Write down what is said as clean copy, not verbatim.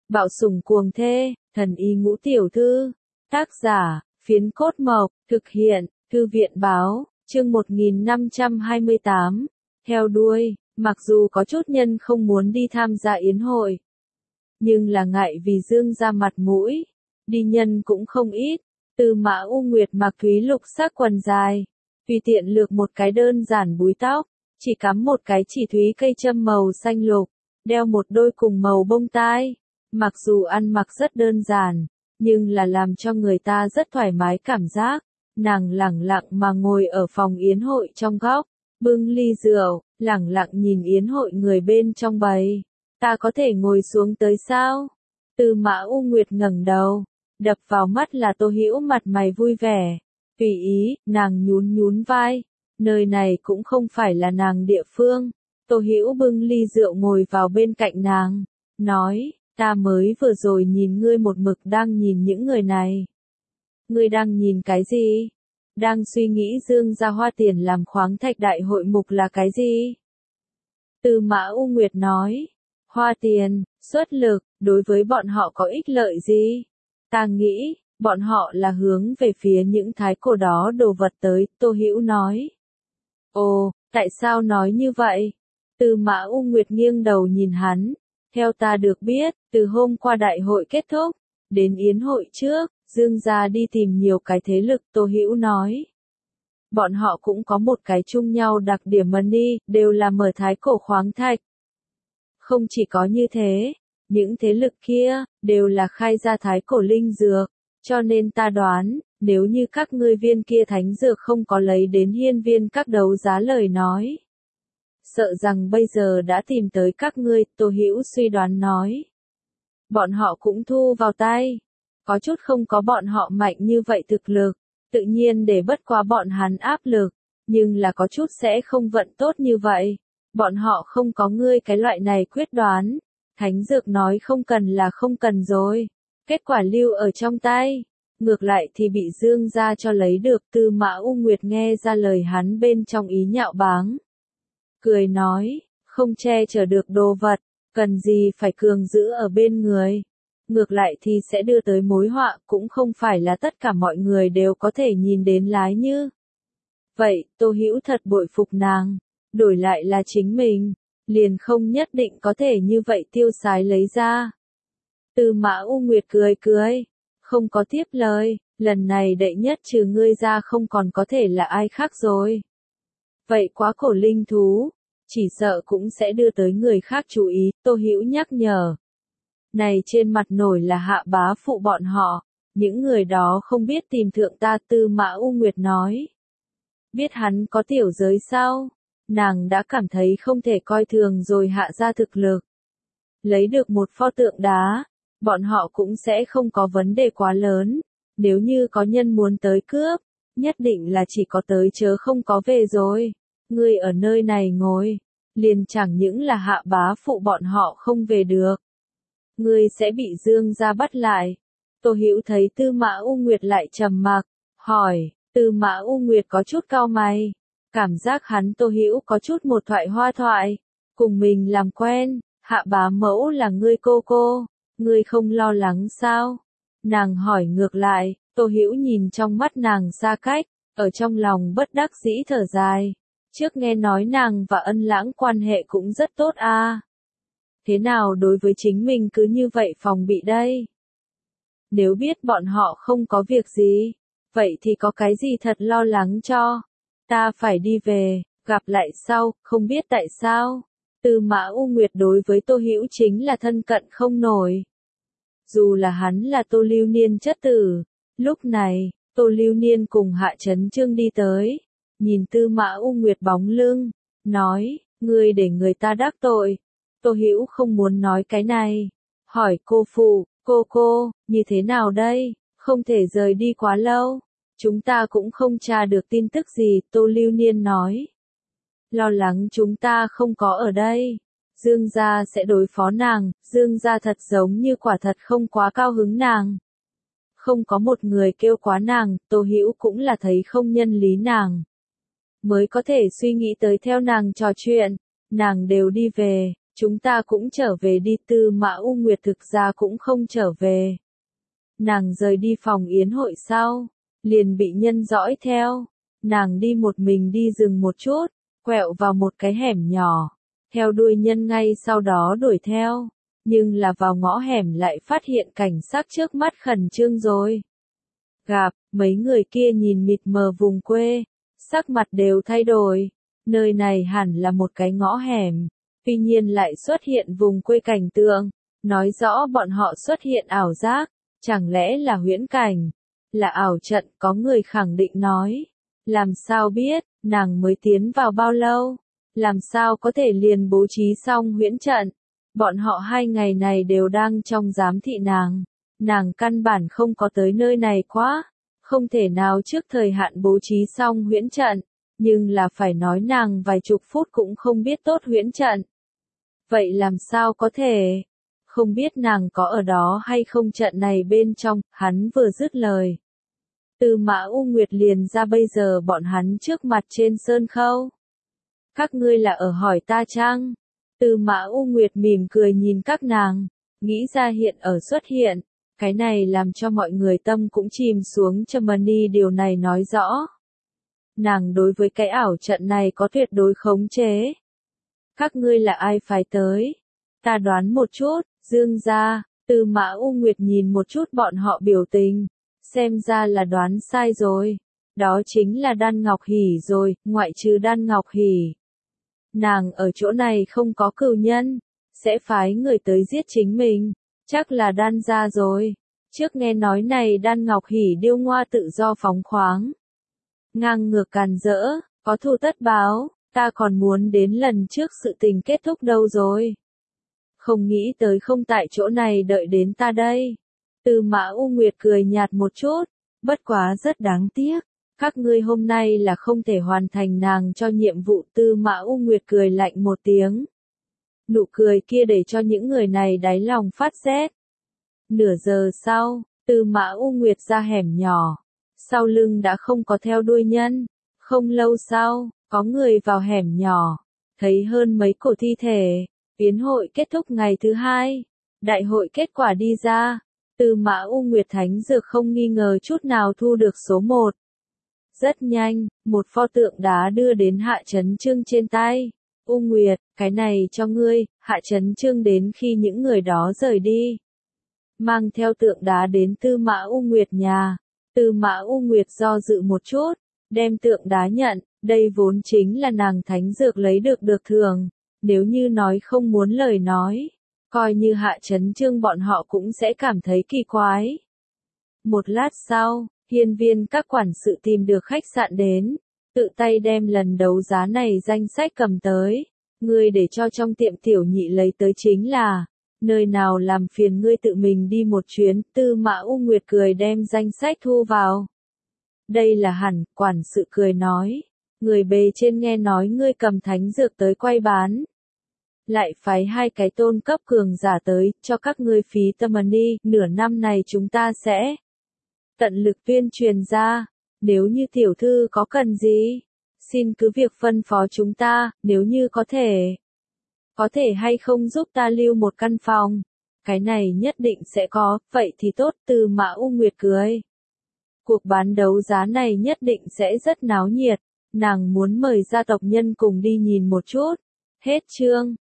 Bạo sủng cuồng thê, thần y ngũ tiểu thư. Tác giả, Phiến Cốt Mộc, thực hiện, Thư viện báo, chương 1528. Theo đuôi, mặc dù có chút nhân không muốn đi tham gia yến hội, nhưng là ngại vì Dương ra mặt mũi, đi nhân cũng không ít. Tư Mã U Nguyệt mặc thúy lục sắc quần dài, tùy tiện lược một cái đơn giản búi tóc, chỉ cắm một cái chỉ thúy cây châm màu xanh lục, đeo một đôi cùng màu bông tai. Mặc dù ăn mặc rất đơn giản, nhưng là làm cho người ta rất thoải mái cảm giác. Nàng lẳng lặng mà ngồi ở phòng yến hội trong góc, bưng ly rượu, lẳng lặng nhìn yến hội người bên trong bầy. Ta có thể ngồi xuống tới sao? Tư Mã U Nguyệt ngẩng đầu, đập vào mắt là Tô Hữu mặt mày vui vẻ. Tùy ý, nàng nhún nhún vai, nơi này cũng không phải là nàng địa phương. Tô Hữu bưng ly rượu ngồi vào bên cạnh nàng, nói, ta mới vừa rồi nhìn ngươi một mực đang nhìn những người này. Ngươi đang nhìn cái gì? Đang suy nghĩ Dương ra hoa tiền làm khoáng thạch đại hội mục là cái gì? Tư Mã U Nguyệt nói, hoa tiền, xuất lực, đối với bọn họ có ích lợi gì? Ta nghĩ, bọn họ là hướng về phía những thái cổ đó đồ vật tới, Tô Hữu nói. Ồ, tại sao nói như vậy? Tư Mã U Nguyệt nghiêng đầu nhìn hắn. Theo ta được biết, từ hôm qua đại hội kết thúc, đến yến hội trước, Dương gia đi tìm nhiều cái thế lực, Tô Hữu nói. Bọn họ cũng có một cái chung nhau đặc điểm money, đều là mở thái cổ khoáng thạch. Không chỉ có như thế, những thế lực kia, đều là khai ra thái cổ linh dược, cho nên ta đoán, nếu như các ngươi viên kia thánh dược không có lấy đến hiên viên các đấu giá lời nói. Sợ rằng bây giờ đã tìm tới các ngươi, Tô Hữu suy đoán nói. Bọn họ cũng thu vào tay. Có chút không có bọn họ mạnh như vậy thực lực, tự nhiên để bất quá bọn hắn áp lực, nhưng là có chút sẽ không vận tốt như vậy. Bọn họ không có ngươi cái loại này quyết đoán. Thánh dược nói không cần là không cần rồi. Kết quả lưu ở trong tay. Ngược lại thì bị Dương ra cho lấy được. Tư Mã U Nguyệt nghe ra lời hắn bên trong ý nhạo báng. Cười nói, không che chở được đồ vật, cần gì phải cường giữ ở bên người. Ngược lại thì sẽ đưa tới mối họa, cũng không phải là tất cả mọi người đều có thể nhìn đến lái như. Vậy, Tô Hữu thật bội phục nàng, đổi lại là chính mình, liền không nhất định có thể như vậy tiêu xài lấy ra. Tư Mã U Nguyệt cười cười, không có tiếp lời, lần này đệ nhất trừ ngươi ra không còn có thể là ai khác rồi. Vậy quá cổ linh thú, chỉ sợ cũng sẽ đưa tới người khác chú ý, Tô Hữu nhắc nhở. Này trên mặt nổi là Hạ bá phụ bọn họ, những người đó không biết tìm thượng ta, Tư Mã U Nguyệt nói. Biết hắn có tiểu giới sao? Nàng đã cảm thấy không thể coi thường rồi hạ ra thực lực. Lấy được một pho tượng đá, bọn họ cũng sẽ không có vấn đề quá lớn, nếu như có nhân muốn tới cướp, nhất định là chỉ có tới chớ không có về rồi. Ngươi ở nơi này ngồi, liền chẳng những là Hạ bá phụ bọn họ không về được. Ngươi sẽ bị Dương ra bắt lại. Tô Hữu thấy Tư Mã U Nguyệt lại trầm mặc, hỏi, Tư Mã U Nguyệt có chút cau mày, cảm giác hắn Tô Hữu có chút một thoại hoa thoại, cùng mình làm quen, Hạ bá mẫu là ngươi cô, ngươi không lo lắng sao? Nàng hỏi ngược lại, Tô Hữu nhìn trong mắt nàng xa cách, ở trong lòng bất đắc dĩ thở dài. Trước nghe nói nàng và Ân Lãng quan hệ cũng rất tốt à. Thế nào đối với chính mình cứ như vậy phòng bị đây? Nếu biết bọn họ không có việc gì, vậy thì có cái gì thật lo lắng cho? Ta phải đi về, gặp lại sau, không biết tại sao. Tư Mã U Nguyệt đối với Tô Hữu chính là thân cận không nổi. Dù là hắn là Tô Lưu Niên chất tử, lúc này, Tô Lưu Niên cùng Hạ Chấn Chương đi tới. Nhìn Tư Mã U Nguyệt bóng lưng, nói, ngươi để người ta đắc tội. Tô Hữu không muốn nói cái này. Hỏi cô phụ, cô, như thế nào đây? Không thể rời đi quá lâu. Chúng ta cũng không tra được tin tức gì, Tô Lưu Niên nói. Lo lắng chúng ta không có ở đây. Dương gia sẽ đối phó nàng, Dương gia thật giống như quả thật không quá cao hứng nàng. Không có một người kêu quá nàng, Tô Hữu cũng là thấy không nhân lý nàng. Mới có thể suy nghĩ tới theo nàng trò chuyện, nàng đều đi về, Chúng ta cũng trở về đi. Tư Mã U Nguyệt thực ra cũng không trở về. Nàng rời đi phòng yến hội sau, liền bị nhân dõi theo. Nàng đi một mình đi dừng một chút, quẹo vào một cái hẻm nhỏ, theo đuôi nhân ngay sau đó đuổi theo. Nhưng là vào ngõ hẻm lại phát hiện cảnh sắc trước mắt khẩn trương rồi. Gặp, mấy người kia nhìn mịt mờ vùng quê, sắc mặt đều thay đổi. Nơi này hẳn là một cái ngõ hẻm, tuy nhiên lại xuất hiện vùng quê cảnh tượng, nói rõ bọn họ xuất hiện ảo giác, chẳng lẽ là huyễn cảnh, là ảo trận. Có người khẳng định nói, làm sao biết, nàng mới tiến vào bao lâu, làm sao có thể liền bố trí xong huyễn trận. Bọn họ 2 ngày này đều đang trong giám thị nàng căn bản không có tới nơi này quá, không thể nào trước thời hạn bố trí xong huyễn trận, nhưng là phải nói nàng vài chục phút cũng không biết tốt huyễn trận. Vậy làm sao có thể? Không biết nàng có ở đó hay không trận này bên trong. Hắn vừa dứt lời, Tư Mã U Nguyệt liền ra. Bây giờ bọn hắn trước mặt trên sơn khâu. Các ngươi là ở hỏi ta chăng? Tư Mã U Nguyệt mỉm cười nhìn các nàng, nghĩ ra hiện ở xuất hiện, cái này làm cho mọi người tâm cũng chìm xuống trầm đi. Điều này nói rõ, nàng đối với cái ảo trận này có tuyệt đối khống chế. Các ngươi là ai phái tới? Ta đoán một chút, Dương gia. Tư Mã U Nguyệt nhìn một chút bọn họ biểu tình, xem ra là đoán sai rồi. Đó chính là Đan Ngọc Hỉ rồi, ngoại trừ Đan Ngọc Hỉ. Nàng ở chỗ này không có cừu nhân, sẽ phái người tới giết chính mình, chắc là Đan gia rồi. Trước nghe nói này Đan Ngọc Hỉ điêu ngoa tự do phóng khoáng, ngang ngược càn rỡ, có thù tất báo, ta còn muốn đến lần trước sự tình kết thúc đâu rồi. Không nghĩ tới không tại chỗ này đợi đến ta đây. Tư Mã U Nguyệt cười nhạt một chút, bất quá rất đáng tiếc, các ngươi hôm nay là không thể hoàn thành nàng cho nhiệm vụ. Tư Mã U Nguyệt cười lạnh một tiếng. Nụ cười kia để cho những người này đáy lòng phát rét. Nửa giờ sau, Tư Mã U Nguyệt ra hẻm nhỏ, sau lưng đã không có theo đuôi nhân. Không lâu sau, có người vào hẻm nhỏ, thấy hơn mấy cổ thi thể. Yến hội kết thúc ngày thứ 2, đại hội kết quả đi ra. Tư Mã U Nguyệt thánh dược không nghi ngờ chút nào thu được số 1. Rất nhanh, một pho tượng đá đưa đến Hạ Chấn Trương trên tay. U Nguyệt, cái này cho ngươi. Hạ Chấn Trương đến khi những người đó rời đi, mang theo tượng đá đến Tư Mã U Nguyệt nhà. Tư Mã U Nguyệt do dự một chút, đem tượng đá nhận. Đây vốn chính là nàng thánh dược lấy được thưởng. Nếu như nói không muốn lời nói, coi như Hạ Chấn Trương bọn họ cũng sẽ cảm thấy kỳ quái. Một lát sau, hiên viên các quản sự tìm được khách sạn đến, tự tay đem lần đấu giá này danh sách cầm tới. Ngươi để cho trong tiệm tiểu nhị lấy tới chính là, nơi nào làm phiền ngươi tự mình đi một chuyến. Tư Mã U Nguyệt cười đem danh sách thu vào. Đây là hẳn, quản sự cười nói. Người bề trên nghe nói ngươi cầm thánh dược tới quay bán, lại phái 2 cái tôn cấp cường giả tới, cho các ngươi phí tâm đi. Nửa năm này chúng ta sẽ tận lực tuyên truyền ra. Nếu như tiểu thư có cần gì, xin cứ việc phân phó chúng ta. Nếu như có thể hay không giúp ta lưu một căn phòng, cái này nhất định sẽ có. Vậy thì tốt. Tư Mã U Nguyệt cười. Cuộc bán đấu giá này nhất định sẽ rất náo nhiệt, nàng muốn mời gia tộc nhân cùng đi nhìn một chút. Hết chương.